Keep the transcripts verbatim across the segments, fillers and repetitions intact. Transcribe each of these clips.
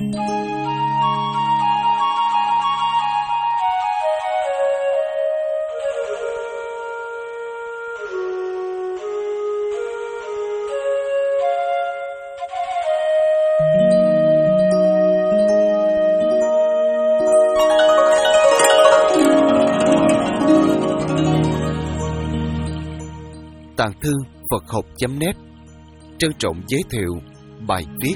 Tàng thư Phật học chấm net trân trọng giới thiệu bài viết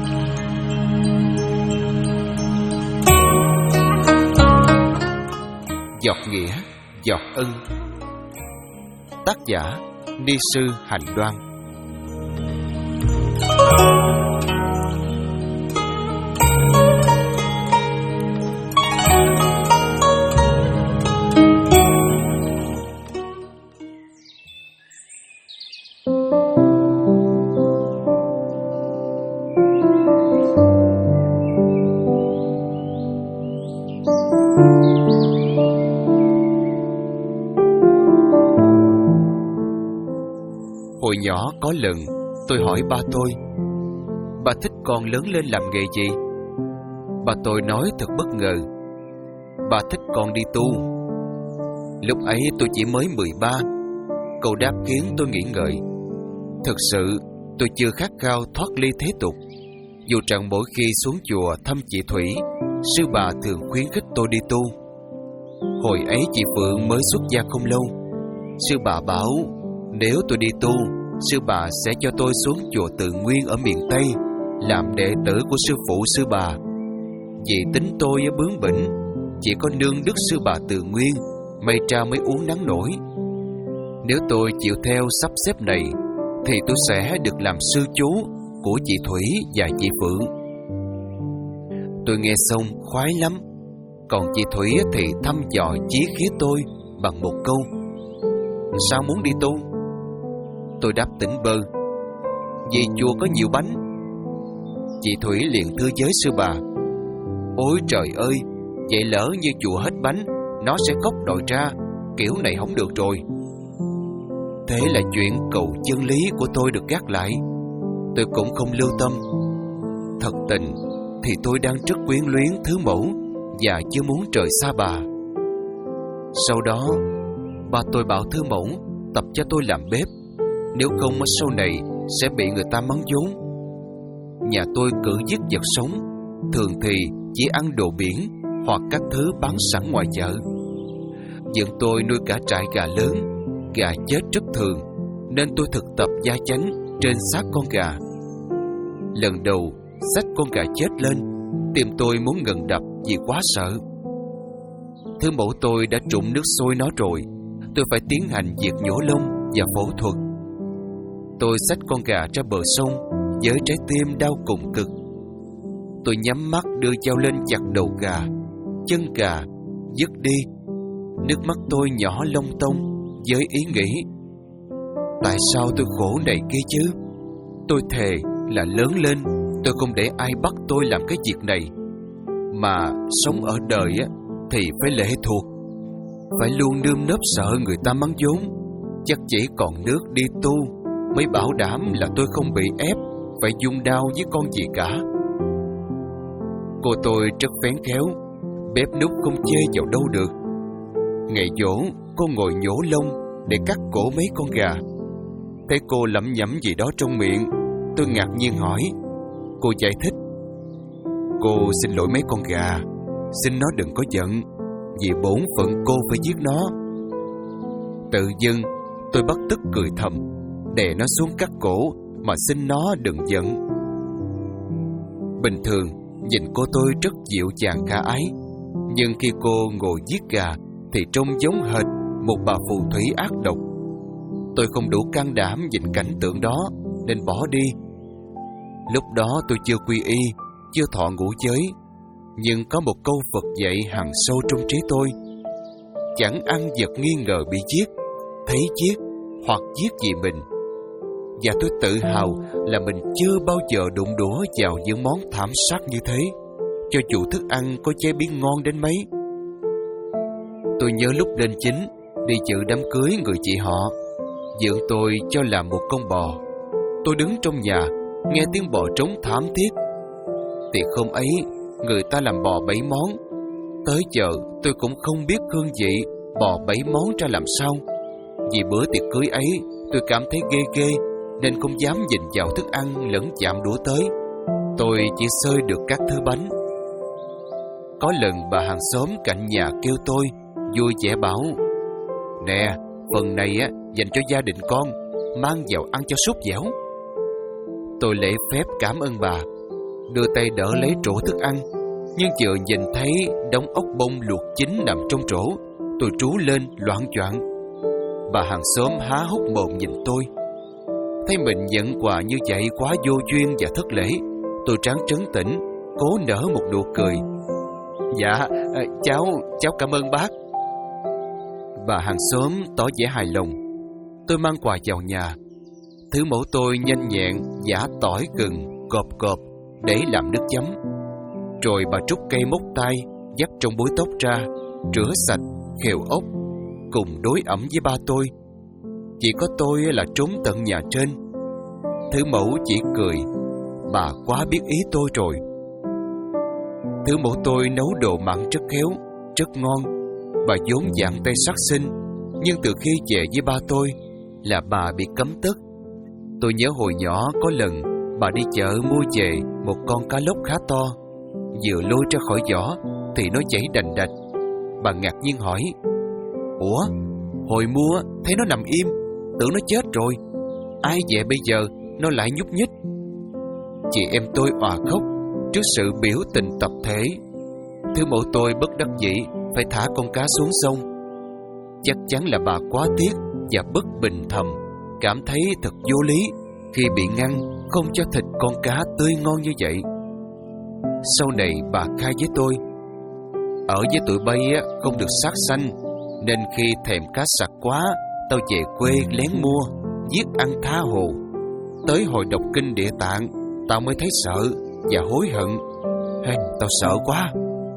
Giọt nghĩa, giọt ân. Tác giả Ni sư Hạnh Đoan. Hồi nhỏ có lần tôi hỏi ba tôi: "Bà thích con lớn lên làm nghề gì?" Bà tôi nói thật bất ngờ: "Bà thích con đi tu." Lúc ấy tôi chỉ mới mười ba. Câu đáp khiến tôi nghĩ ngợi. Thực sự tôi chưa khát khao thoát ly thế tục. Dù rằng mỗi khi xuống chùa thăm chị Thủy, sư bà thường khuyến khích tôi đi tu. Hồi ấy chị Phượng mới xuất gia không lâu. Sư bà bảo nếu tôi đi tu, sư bà sẽ cho tôi xuống chùa Tự Nguyên ở miền Tây làm đệ tử của sư phụ sư bà. Vì tính tôi bướng bỉnh, chỉ có nương đức sư bà Tự Nguyên may ra mới uống nắng nổi. Nếu tôi chịu theo sắp xếp này thì tôi sẽ được làm sư chú của chị Thủy và chị Phượng. Tôi nghe xong khoái lắm. Còn chị Thủy thì thăm dò chí khí tôi bằng một câu: "Sao muốn đi tu?" Tôi đáp tỉnh bơ: "Vì chùa có nhiều bánh." Chị Thủy liền thưa với sư bà: "Ôi trời ơi, vậy lỡ như chùa hết bánh, nó sẽ khóc đòi ra, kiểu này không được rồi." Thế là chuyện cầu chân lý của tôi được gác lại. Tôi cũng không lưu tâm. Thật tình thì tôi đang rất quyến luyến thứ mẫu và chưa muốn rời xa bà. Sau đó ba tôi bảo thứ mẫu tập cho tôi làm bếp, nếu không sau này sẽ bị người ta mắng vốn. Nhà tôi cử giết vật sống, thường thì chỉ ăn đồ biển hoặc các thứ bán sẵn ngoài chợ. Vợ tôi nuôi cả trại gà lớn, gà chết rất thường, nên tôi thực tập gia chánh trên xác con gà. Lần đầu xách con gà chết lên, tim tôi muốn ngừng đập vì quá sợ. Thứ mẫu tôi đã trụng nước sôi nó rồi, tôi phải tiến hành việc nhổ lông và phẫu thuật. Tôi xách con gà ra bờ sông với trái tim đau cùng cực. Tôi nhắm mắt đưa dao lên chặt đầu gà, chân gà, dứt đi. Nước mắt tôi nhỏ lông tông với ý nghĩ: tại sao tôi khổ này kia chứ? Tôi thề là lớn lên tôi không để ai bắt tôi làm cái việc này. Mà sống ở đời thì phải lệ thuộc, phải luôn nơm nớp sợ người ta mắng vốn. Chắc chỉ còn nước đi tu mới bảo đảm là tôi không bị ép phải dung đao với con gì cả. Cô tôi rất phén khéo, bếp núc không chê vào đâu được. Ngày giỗ cô ngồi nhổ lông để cắt cổ mấy con gà. Thấy cô lẩm nhẩm gì đó trong miệng, tôi ngạc nhiên hỏi. Cô giải thích: "Cô xin lỗi mấy con gà, xin nó đừng có giận, vì bổn phận cô phải giết nó." Tự dưng tôi bất tức cười thầm, đè nó xuống cắt cổ mà xin nó đừng giận. Bình thường nhìn cô tôi rất dịu dàng khả ái, nhưng khi cô ngồi giết gà thì trông giống hệt một bà phù thủy ác độc. Tôi không đủ can đảm nhìn cảnh tượng đó nên bỏ đi. Lúc đó tôi chưa quy y, chưa thọ ngũ giới, nhưng có một câu Phật dạy hằn sâu trong trí tôi: chẳng ăn vật nghi ngờ bị giết, thấy giết hoặc giết vì mình. Và tôi tự hào là mình chưa bao giờ đụng đũa vào những món thảm sát như thế, cho dù thức ăn có chế biến ngon đến mấy. Tôi nhớ lúc lên chính đi dự đám cưới người chị họ, vợ tôi cho làm một con bò. Tôi đứng trong nhà nghe tiếng bò trống thảm thiết. Tiệc hôm ấy người ta làm bò bảy món. Tới giờ tôi cũng không biết hương vị bò bảy món ra làm sao. Vì bữa tiệc cưới ấy tôi cảm thấy ghê ghê, nên không dám nhìn vào thức ăn lẫn chạm đũa tới. Tôi chỉ xơi được các thứ bánh. Có lần bà hàng xóm cạnh nhà kêu tôi, vui vẻ bảo: "Nè, phần này á dành cho gia đình con, mang vào ăn cho sốt dẻo." Tôi lễ phép cảm ơn bà, đưa tay đỡ lấy trổ thức ăn. Nhưng vừa nhìn thấy đống ốc bông luộc chín nằm trong trổ, tôi trú lên loạng choạng. Bà hàng xóm há hốc mồm nhìn tôi. Thấy mình nhận quà như vậy quá vô duyên và thất lễ, tôi ráng trấn tĩnh, cố nở một nụ cười. "Dạ, cháu, cháu cảm ơn bác." Bà hàng xóm tỏ vẻ hài lòng. Tôi mang quà vào nhà. Thứ mẫu tôi nhanh nhẹn giã tỏi gừng, cọp cọp để làm nước chấm. Rồi bà trút cây móc tay dắt trong búi tóc ra, rửa sạch, khều ốc, cùng đối ẩm với ba tôi. Chỉ có tôi là trốn tận nhà trên. Thứ mẫu chỉ cười. Bà quá biết ý tôi rồi. Thứ mẫu tôi nấu đồ mặn rất khéo, rất ngon. Bà vốn dạng tay sắc xinh, nhưng từ khi về với ba tôi là bà bị cấm tức. Tôi nhớ hồi nhỏ có lần bà đi chợ mua về một con cá lóc khá to. Vừa lôi ra khỏi vỏ thì nó chảy đành đạch. Bà ngạc nhiên hỏi: "Ủa, hồi mua thấy nó nằm im, tưởng nó chết rồi. Ai về bây giờ nó lại nhúc nhích?" Chị em tôi òa khóc trước sự biểu tình tập thể. Thứ mẫu tôi bất đắc dĩ phải thả con cá xuống sông. Chắc chắn là bà quá tiếc và bất bình thầm, cảm thấy thật vô lý khi bị ngăn không cho thịt con cá tươi ngon như vậy. Sau này bà khai với tôi: "Ở với tụi bay không được sát sanh, nên khi thèm cá sặc quá, tao về quê lén mua, giết ăn tha hồ. Tới hồi đọc kinh Địa Tạng, tao mới thấy sợ và hối hận. Hên, tao sợ quá."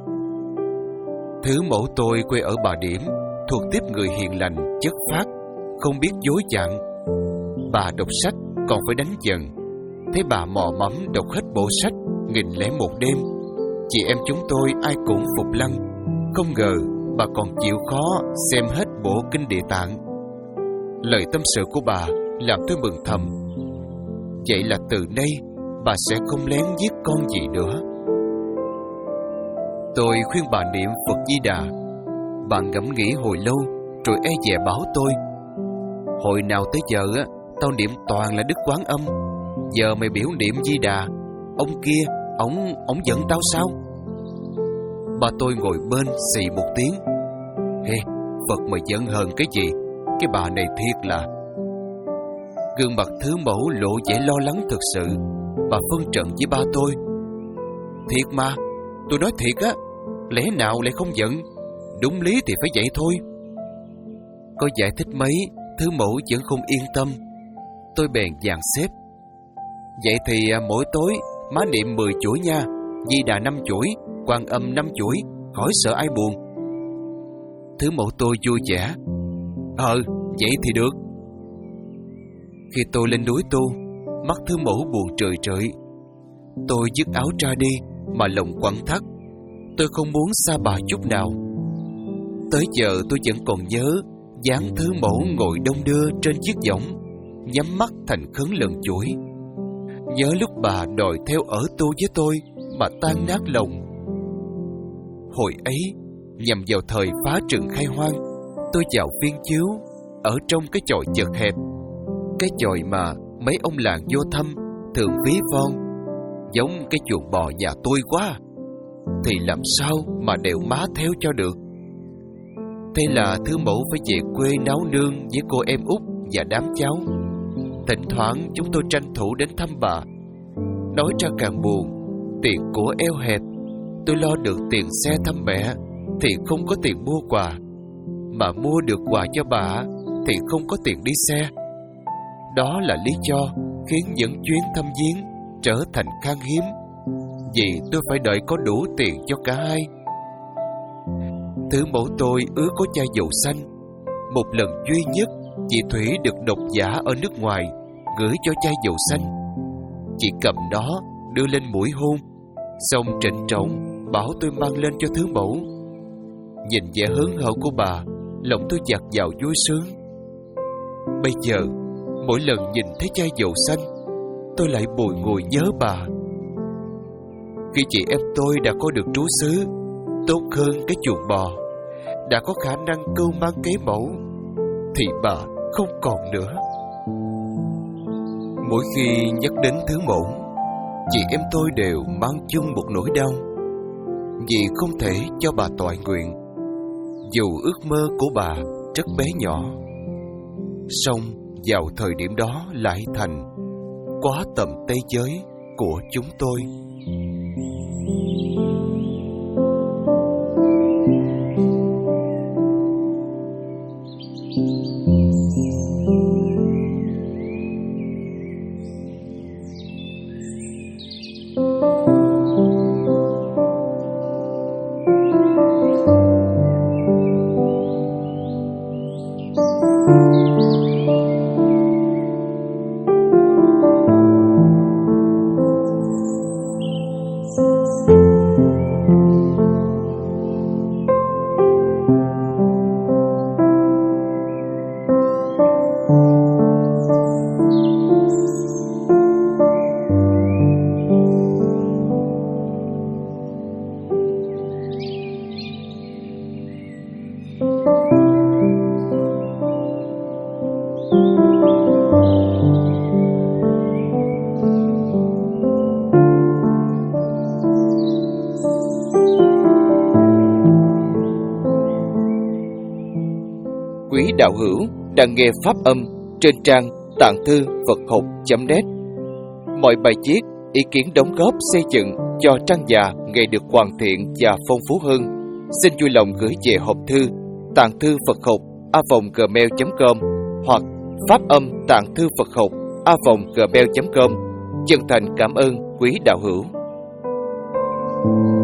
Thứ mẫu tôi quê ở Bà Điểm, thuộc tiếp người hiền lành, chất phác, không biết dối chạng. Bà đọc sách còn phải đánh dần. Thấy bà mò mẫm đọc hết bộ sách nghìn lẻ một đêm, chị em chúng tôi ai cũng phục lăng. Không ngờ bà còn chịu khó xem hết bộ kinh Địa Tạng. Lời tâm sự của bà làm tôi mừng thầm. Vậy là từ nay bà sẽ không lén giết con gì nữa. Tôi khuyên bà niệm Phật Di Đà. Bà ngẫm nghĩ hồi lâu rồi e dè bảo tôi: "Hồi nào tới giờ á, tao niệm toàn là Đức Quán Âm. Giờ mày biểu niệm Di Đà, ông kia, ổng, ổng giận tao sao?" Bà tôi ngồi bên xì một tiếng: "Hê, Phật mà giận hờn cái gì? Cái bà này thiệt là..." Gương mặt thứ mẫu lộ vẻ lo lắng thực sự. Bà phân trần với ba tôi: "Thiệt mà, tôi nói thiệt á, lẽ nào lại không giận? Đúng lý thì phải vậy thôi." Có giải thích mấy, thứ mẫu vẫn không yên tâm. Tôi bèn dàn xếp: "Vậy thì mỗi tối má niệm mười chuỗi nha, Di Đà năm chuỗi, Quan Âm năm chuỗi, khỏi sợ ai buồn." Thứ mẫu tôi vui vẻ: "Ờ, vậy thì được." Khi tôi lên núi tu, mắt thứ mẫu buồn trười trợi. Tôi dứt áo ra đi mà lòng quặn thắt. Tôi không muốn xa bà chút nào. Tới giờ tôi vẫn còn nhớ dáng thứ mẫu ngồi đông đưa trên chiếc võng, nhắm mắt thành khấn lần chuỗi. Nhớ lúc bà đòi theo ở tu với tôi mà tan nát lòng. Hồi ấy, nhằm vào thời phá rừng khai hoang, tôi vào viên chiếu ở trong cái chòi chật hẹp. Cái chòi mà mấy ông làng vô thăm thường ví von, giống cái chuồng bò nhà tôi quá. Thì làm sao mà đều má theo cho được. Thế là thứ mẫu phải về quê nấu nương với cô em út và đám cháu. Thỉnh thoảng chúng tôi tranh thủ đến thăm bà. Nói ra càng buồn, tiền của eo hẹp. Tôi lo được tiền xe thăm mẹ thì không có tiền mua quà, mà mua được quà cho bà thì không có tiền đi xe. Đó là lý do khiến những chuyến thăm viếng trở thành khan hiếm, vì tôi phải đợi có đủ tiền cho cả hai. Thứ mẫu tôi ứa có chai dầu xanh. Một lần duy nhất chị Thủy được độc giả ở nước ngoài gửi cho chai dầu xanh. Chị cầm nó đưa lên mũi hôn, Xong trịnh trọng bảo tôi mang lên cho thứ mẫu. Nhìn vẻ hớn hở của bà, lòng tôi dạt vào vui sướng. Bây giờ mỗi lần nhìn thấy chai dầu xanh, tôi lại bùi ngùi nhớ bà. Khi chị em tôi đã có được trú xứ tốt hơn cái chuồng bò, đã có khả năng cưu mang kế mẫu, thì bà không còn nữa. Mỗi khi nhắc đến thứ mẫu, chị em tôi đều mang chung một nỗi đau, vì không thể cho bà toại nguyện, dù ước mơ của bà rất bé nhỏ. Song vào thời điểm đó lại thành quá tầm tay giới của chúng tôi. Quý đạo hữu đang nghe pháp âm trên trang tạng thư Phật học chấm net. Mọi bài viết, ý kiến đóng góp xây dựng cho trang già ngày được hoàn thiện và phong phú hơn, xin vui lòng gửi về hộp thư tạng thư Phật học a vòng gmail chấm com hoặc pháp âm tạng thư Phật học a vòng gmail chấm com. Chân thành cảm ơn quý đạo hữu.